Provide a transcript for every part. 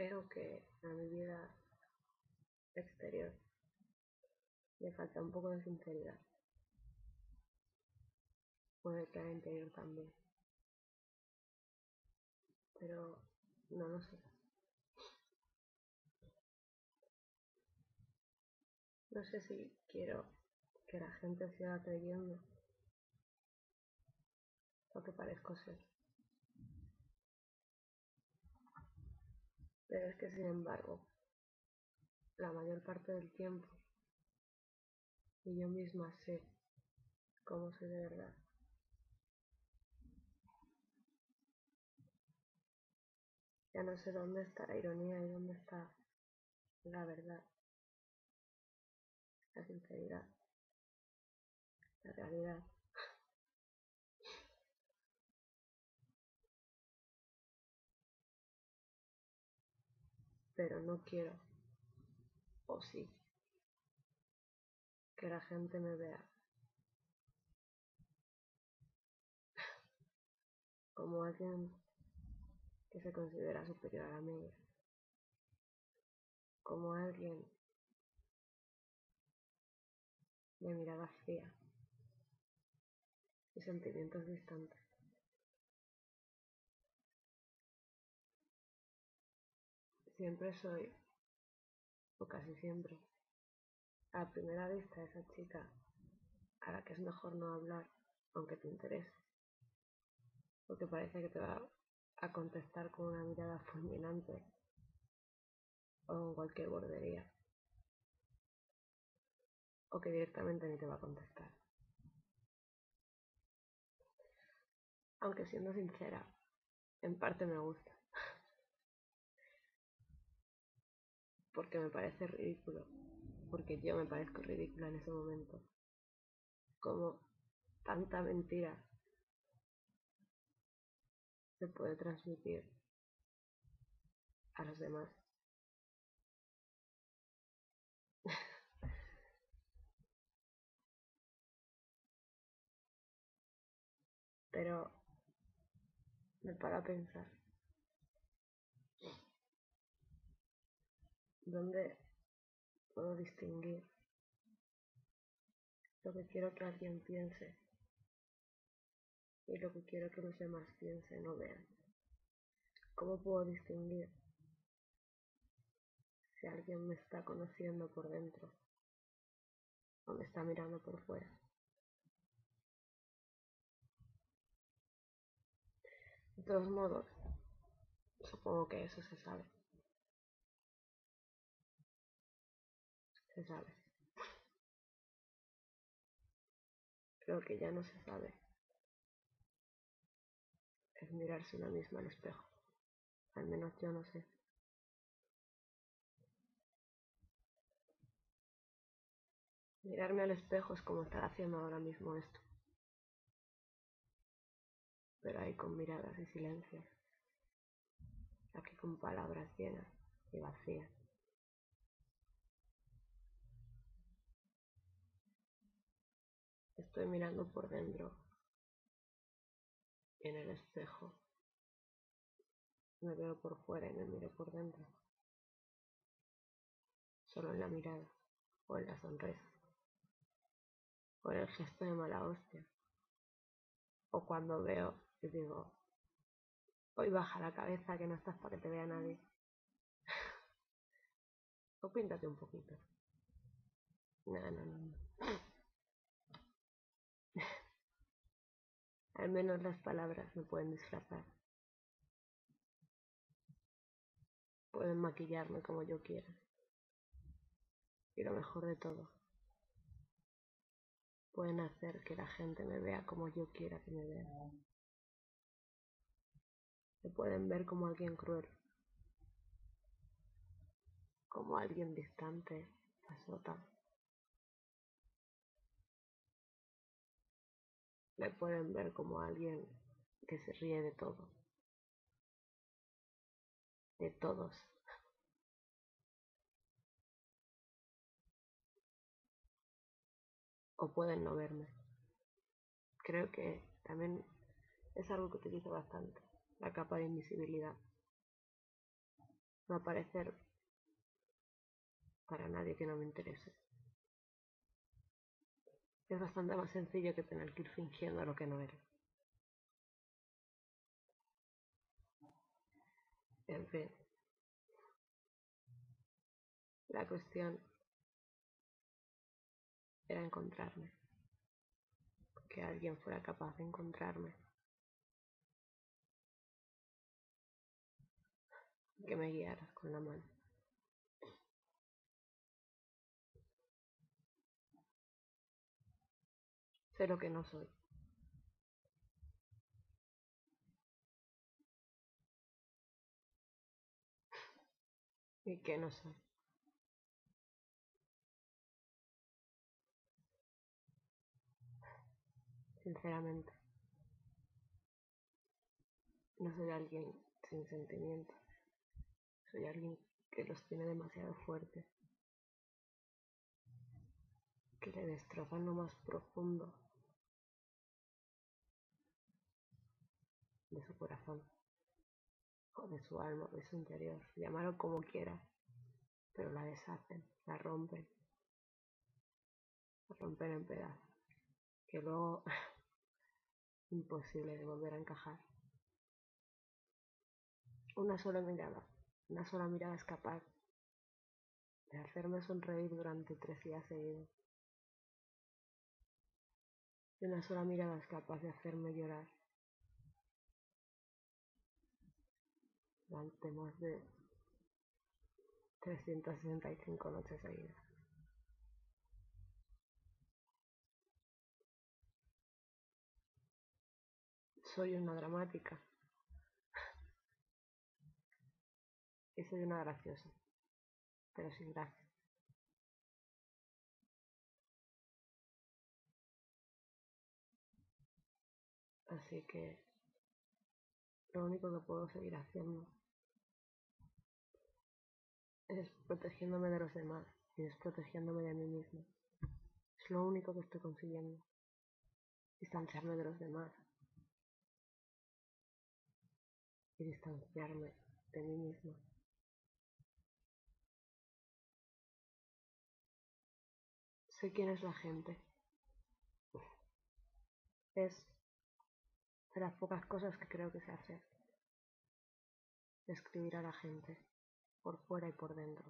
creo que a mi vida exterior le falta un poco de sinceridad. Puede que al interior también. Pero no lo sé. No sé si quiero que la gente siga creyendo lo que parezco ser. Pero es que sin embargo, la mayor parte del tiempo, y yo misma sé cómo soy de verdad. Ya no sé dónde está la ironía y dónde está la verdad, la sinceridad, la realidad. Pero no quiero, o sí, que la gente me vea como alguien que se considera superior a mí, como alguien de mirada fría y sentimientos distantes. Siempre soy, o casi siempre, a primera vista esa chica a la que es mejor no hablar aunque te interese, porque parece que te va a contestar con una mirada fulminante o con cualquier bordería, o que directamente ni te va a contestar. Aunque siendo sincera, en parte me gusta, porque me parece ridículo, porque yo me parezco ridícula en ese momento. Como tanta mentira se puede transmitir a los demás. Pero me para a pensar, ¿dónde puedo distinguir lo que quiero que alguien piense y lo que quiero que los demás piensen o vean? ¿Cómo puedo distinguir si alguien me está conociendo por dentro o me está mirando por fuera? De todos modos, supongo que eso se sabe. Se sabe. Lo que ya no se sabe es mirarse una misma al espejo. Al menos yo no sé. Mirarme al espejo es como estar haciendo ahora mismo esto. Pero ahí con miradas y silencios. Aquí con palabras llenas y vacías. Estoy mirando por dentro y en el espejo me veo por fuera y me miro por dentro. Solo en la mirada, o en la sonrisa, o en el gesto de mala hostia. O cuando veo y digo, hoy baja la cabeza que no estás para que te vea nadie. O píntate un poquito. No. Al menos las palabras me pueden disfrazar. Pueden maquillarme como yo quiera. Y lo mejor de todo, pueden hacer que la gente me vea como yo quiera que me vea. Me pueden ver como alguien cruel, como alguien distante, pasota. Me pueden ver como alguien que se ríe de todo, de todos. O pueden no verme. Creo que también es algo que utilizo bastante, la capa de invisibilidad. no aparecer para nadie que no me interese. Es bastante más sencillo que tener que ir fingiendo lo que no eres. En fin, la cuestión era encontrarme, que alguien fuera capaz de encontrarme, que me guiara con la mano. Sé lo que no soy y que no soy. Sinceramente, no soy alguien sin sentimientos. Soy alguien que los tiene demasiado fuertes, que le destrozan lo más profundo de su corazón, o de su alma, o de su interior, llámalo como quiera, pero la deshacen, la rompen en pedazos, que luego imposible de volver a encajar. Una sola mirada es capaz de hacerme sonreír durante 3 días seguidos. Y una sola mirada es capaz de hacerme llorar durante más de 365 noches seguidas. Soy una dramática y soy una graciosa, pero sin gracia. Así que lo único que puedo seguir haciendo es protegiéndome de los demás y desprotegiéndome de mí mismo. Es lo único que estoy consiguiendo, distanciarme de los demás y distanciarme de mí mismo. Sé quién es la gente. Es de las pocas cosas que creo que sé hacer. Describir a la gente, por fuera y por dentro.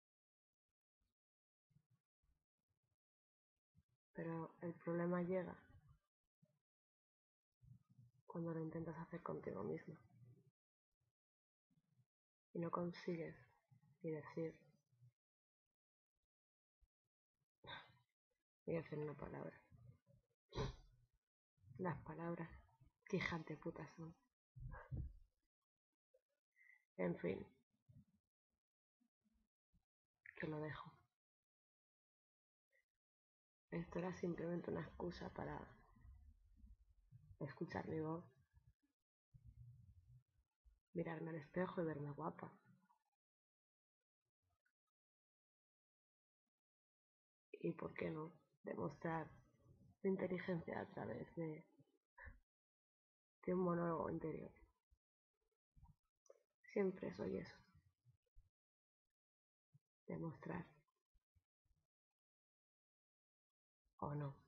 Pero el problema llega cuando lo intentas hacer contigo mismo y no consigues ni decir ni hacer una palabra. Las palabras, qué hijas de puta son. En fin, que lo dejo. Esto era simplemente una excusa para escuchar mi voz, mirarme al espejo y verme guapa. Y por qué no, demostrar mi inteligencia a través de un monólogo interior. Siempre soy eso, demostrar o no.